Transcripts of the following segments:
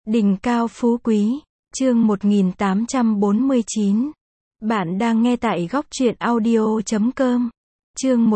Đỉnh cao phú quý, chương 1849. Bạn đang nghe tại góc truyện audio.com. Chương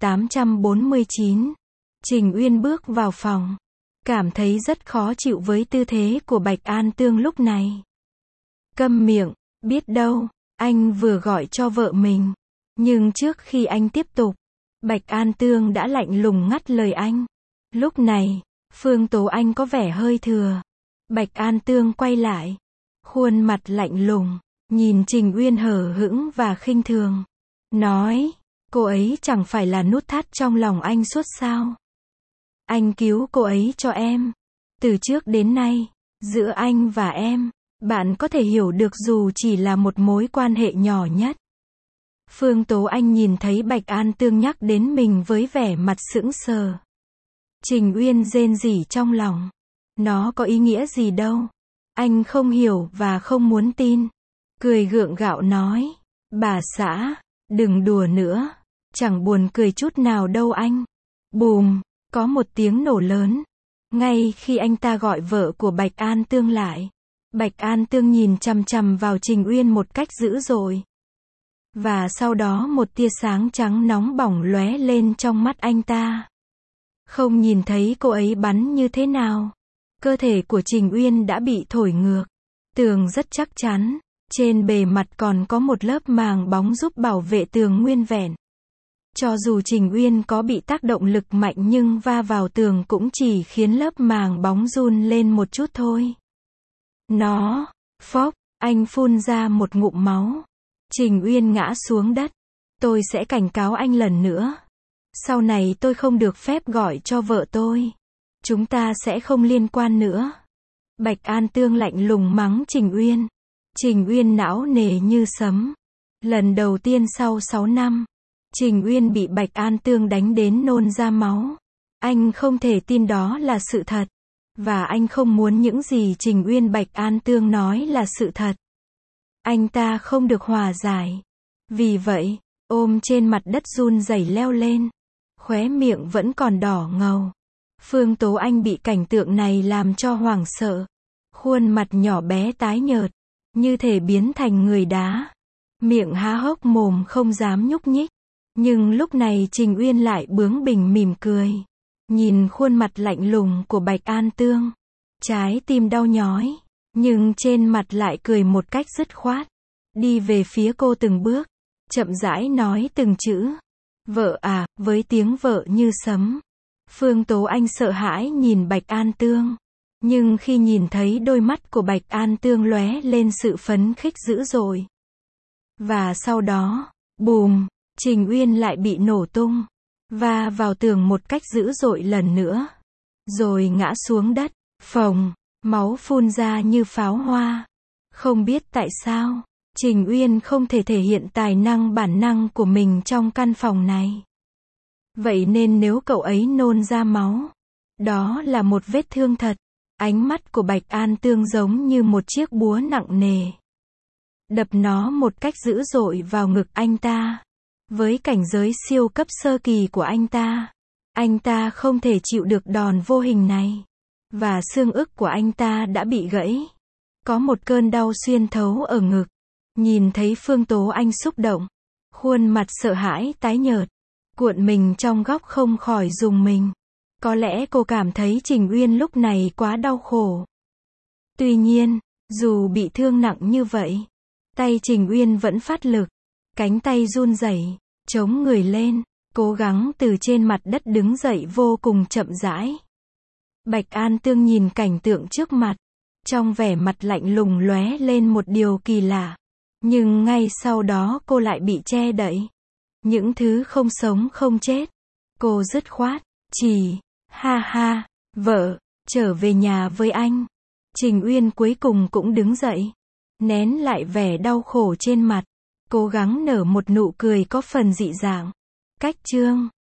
1849. Trình Uyên bước vào phòng, cảm thấy rất khó chịu với tư thế của Bạch An Tương lúc này. Câm miệng, biết đâu, anh vừa gọi cho vợ mình. Nhưng trước khi anh tiếp tục, Bạch An Tương đã lạnh lùng ngắt lời anh. Lúc này, Phương Tố Anh có vẻ hơi thừa. Bạch An Tương quay lại, khuôn mặt lạnh lùng, nhìn Trình Uyên hờ hững và khinh thường. Nói, cô ấy chẳng phải là nút thắt trong lòng anh suốt sao? Anh cứu cô ấy cho em. Từ trước đến nay, giữa anh và em, bạn có thể hiểu được dù chỉ là một mối quan hệ nhỏ nhất. Phương Tố Anh nhìn thấy Bạch An Tương nhắc đến mình với vẻ mặt sững sờ. Trình Uyên rên rỉ trong lòng. Nó có ý nghĩa gì đâu. Anh không hiểu và không muốn tin. Cười gượng gạo nói. Bà xã, đừng đùa nữa. Chẳng buồn cười chút nào đâu anh. Bùm, có một tiếng nổ lớn. Ngay khi anh ta gọi vợ của Bạch An Tương lại. Bạch An Tương nhìn chằm chằm vào Trình Uyên một cách dữ dội. Và sau đó một tia sáng trắng nóng bỏng lóe lên trong mắt anh ta. Không nhìn thấy cô ấy bắn như thế nào. Cơ thể của Trình Uyên đã bị thổi ngược. Tường rất chắc chắn. Trên bề mặt còn có một lớp màng bóng giúp bảo vệ tường nguyên vẹn. Cho dù Trình Uyên có bị tác động lực mạnh nhưng va vào tường cũng chỉ khiến lớp màng bóng run lên một chút thôi. Nó, phốc, anh phun ra một ngụm máu. Trình Uyên ngã xuống đất. Tôi sẽ cảnh cáo anh lần nữa. Sau này tôi không được phép gọi cho vợ tôi. Chúng ta sẽ không liên quan nữa. Bạch An Tương lạnh lùng mắng Trình Uyên. Trình Uyên não nề như sấm. Lần đầu tiên sau 6 năm, Trình Uyên bị Bạch An Tương đánh đến nôn ra máu. Anh không thể tin đó là sự thật. Và anh không muốn những gì Trình Uyên Bạch An Tương nói là sự thật. Anh ta không được hòa giải. Vì vậy, ôm trên mặt đất run rẩy leo lên. Khóe miệng vẫn còn đỏ ngầu. Phương Tố Anh bị cảnh tượng này làm cho hoảng sợ. Khuôn mặt nhỏ bé tái nhợt, như thể biến thành người đá. Miệng há hốc mồm không dám nhúc nhích. Nhưng lúc này Trình Uyên lại bướng bỉnh mỉm cười. Nhìn khuôn mặt lạnh lùng của Bạch An Tương. Trái tim đau nhói. Nhưng trên mặt lại cười một cách dứt khoát. Đi về phía cô từng bước. Chậm rãi nói từng chữ. Vợ à, với tiếng vợ như sấm. Phương Tố Anh sợ hãi nhìn Bạch An Tương. Nhưng khi nhìn thấy đôi mắt của Bạch An Tương lóe lên sự phấn khích dữ dội. Và sau đó, bùm, Trình Uyên lại bị nổ tung. Và vào tường một cách dữ dội lần nữa. Rồi ngã xuống đất, phồng, máu phun ra như pháo hoa. Không biết tại sao, Trình Uyên không thể thể hiện tài năng bản năng của mình trong căn phòng này. Vậy nên nếu cậu ấy nôn ra máu, đó là một vết thương thật. Ánh mắt của Bạch An Tương giống như một chiếc búa nặng nề. Đập nó một cách dữ dội vào ngực anh ta. Với cảnh giới siêu cấp sơ kỳ của anh ta không thể chịu được đòn vô hình này. Và xương ức của anh ta đã bị gãy. Có một cơn đau xuyên thấu ở ngực. Nhìn thấy Phương Tố Anh xúc động. Khuôn mặt sợ hãi tái nhợt. Cuộn mình trong góc không khỏi rùng mình. Có lẽ cô cảm thấy Trình Uyên lúc này quá đau khổ. Tuy nhiên, dù bị thương nặng như vậy, tay Trình Uyên vẫn phát lực. Cánh tay run rẩy, chống người lên, cố gắng từ trên mặt đất đứng dậy vô cùng chậm rãi. Bạch An Tương nhìn cảnh tượng trước mặt. Trong vẻ mặt lạnh lùng lóe lên một điều kỳ lạ. Nhưng ngay sau đó cô lại bị che đậy. Những thứ không sống không chết. Cô dứt khoát, ha ha, vợ, trở về nhà với anh. Trình Uyên cuối cùng cũng đứng dậy. Nén lại vẻ đau khổ trên mặt. Cố gắng nở một nụ cười có phần dị dạng. Cách chương